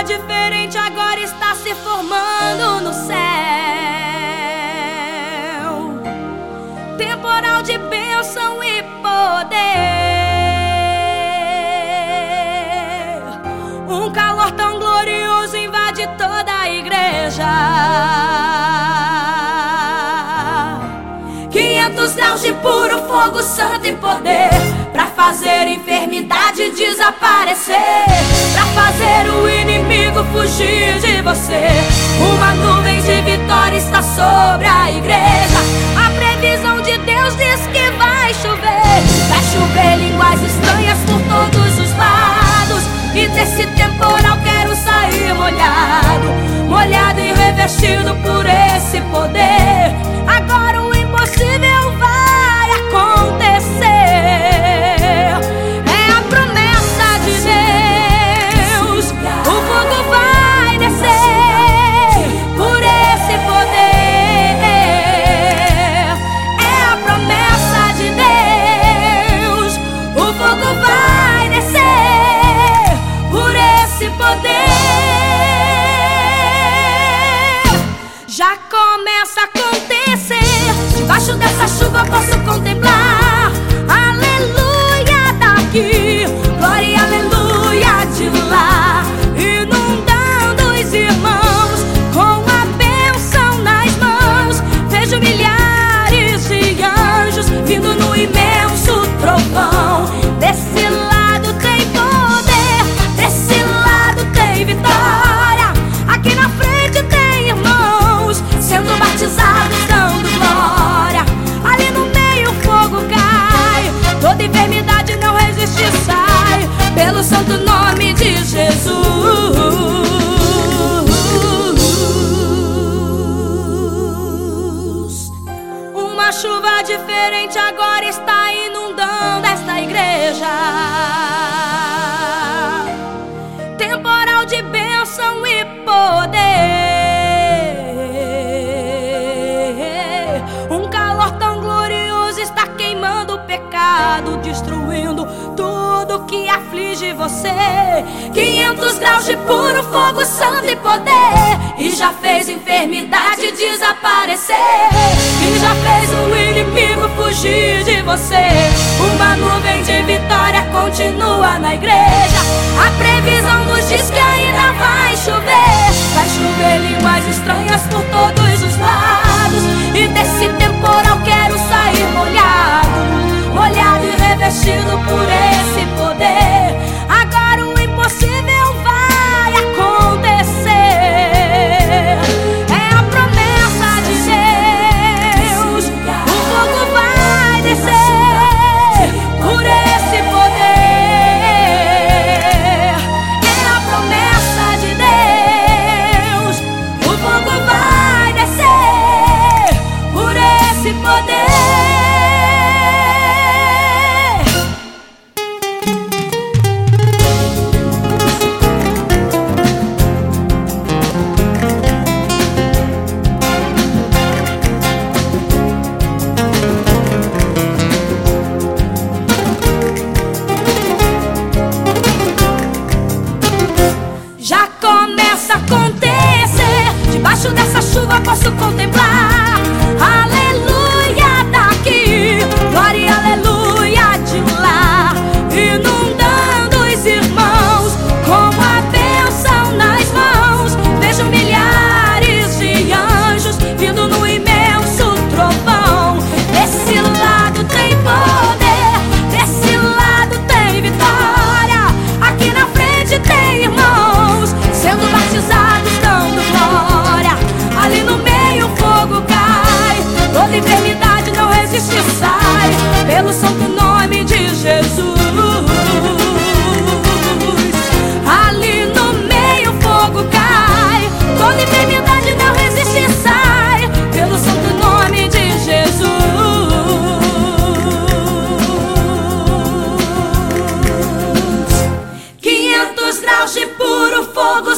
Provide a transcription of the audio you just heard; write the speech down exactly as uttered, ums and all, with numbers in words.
chuva diferente agora está se formando no céu. Temporal de bênção e poder. Um calor tão glorioso invade toda a igreja. Quinhentos graus de puro fogo santo e poder, pra fazer enfermidade desaparecer, pra fazer o inimigo fugir de você. Uma nuvem de vitória está sobre a igreja. A previsão de Deus diz que vai chover. Vai chover línguas estranhas por todos os lados. E desse temporal quero sair molhado, molhado e revestido por esse poder. Agora o impossível vai acontecer. É a promessa de Deus. O fogo vai descer por esse poder. É a promessa de Deus. O fogo vai descer por esse poder. Já começa a acontecer. Debaixo dessa chuva posso contemplar aleluia daqui, glória e aleluia de lá, inundando os irmãos com a bênção nas mãos. Vejo milhares de anjos vindo no imenso trovão. Desse lado tem poder, desse lado tem vitória. Aqui na frente tem irmãos sendo batizados, dando glória. Ali no meio o fogo cai, toda enfermidade não resiste e sai, pelo santo nome de Jesus. Uma chuva diferente agora está inundando esta igreja. Temporal de bênção e poder. Um calor tão glorioso está queimando o pecado, destruindo tudo que aflige você. Quinhentos graus de puro fogo santo e poder, e já fez enfermidade desaparecer, e já fez o inimigo fugir de você. Uma nuvem de vitória continua na igreja. A previsão nos diz que ainda vai chover. Vai chover línguas estranhas por todos os lados. E desse temporal quero sair molhado, molhado e revestido por esse poder. Agora o impossível vai acontecer. É a promessa de Deus. O fogo vai descer por esse poder. É a promessa de Deus. O fogo vai descer por esse poder. Já começa a acontecer. Debaixo dessa chuva posso contemplar aleluia daqui, glória e aleluia de lá, inundando os irmãos com a bênção nas mãos. Vejo milhares de anjos vindo no imenso trovão. Desse lado tem poder, desse lado tem vitória. Aqui na frente tem irmãos sendo batizados, dando glória. Ali no meio o fogo cai, toda enfermidade não resiste e sai, pelo santo nome de Jesus. Ali no meio o fogo cai, toda enfermidade não resiste e sai, pelo santo nome de Jesus. Quinhentos graus de puro fogo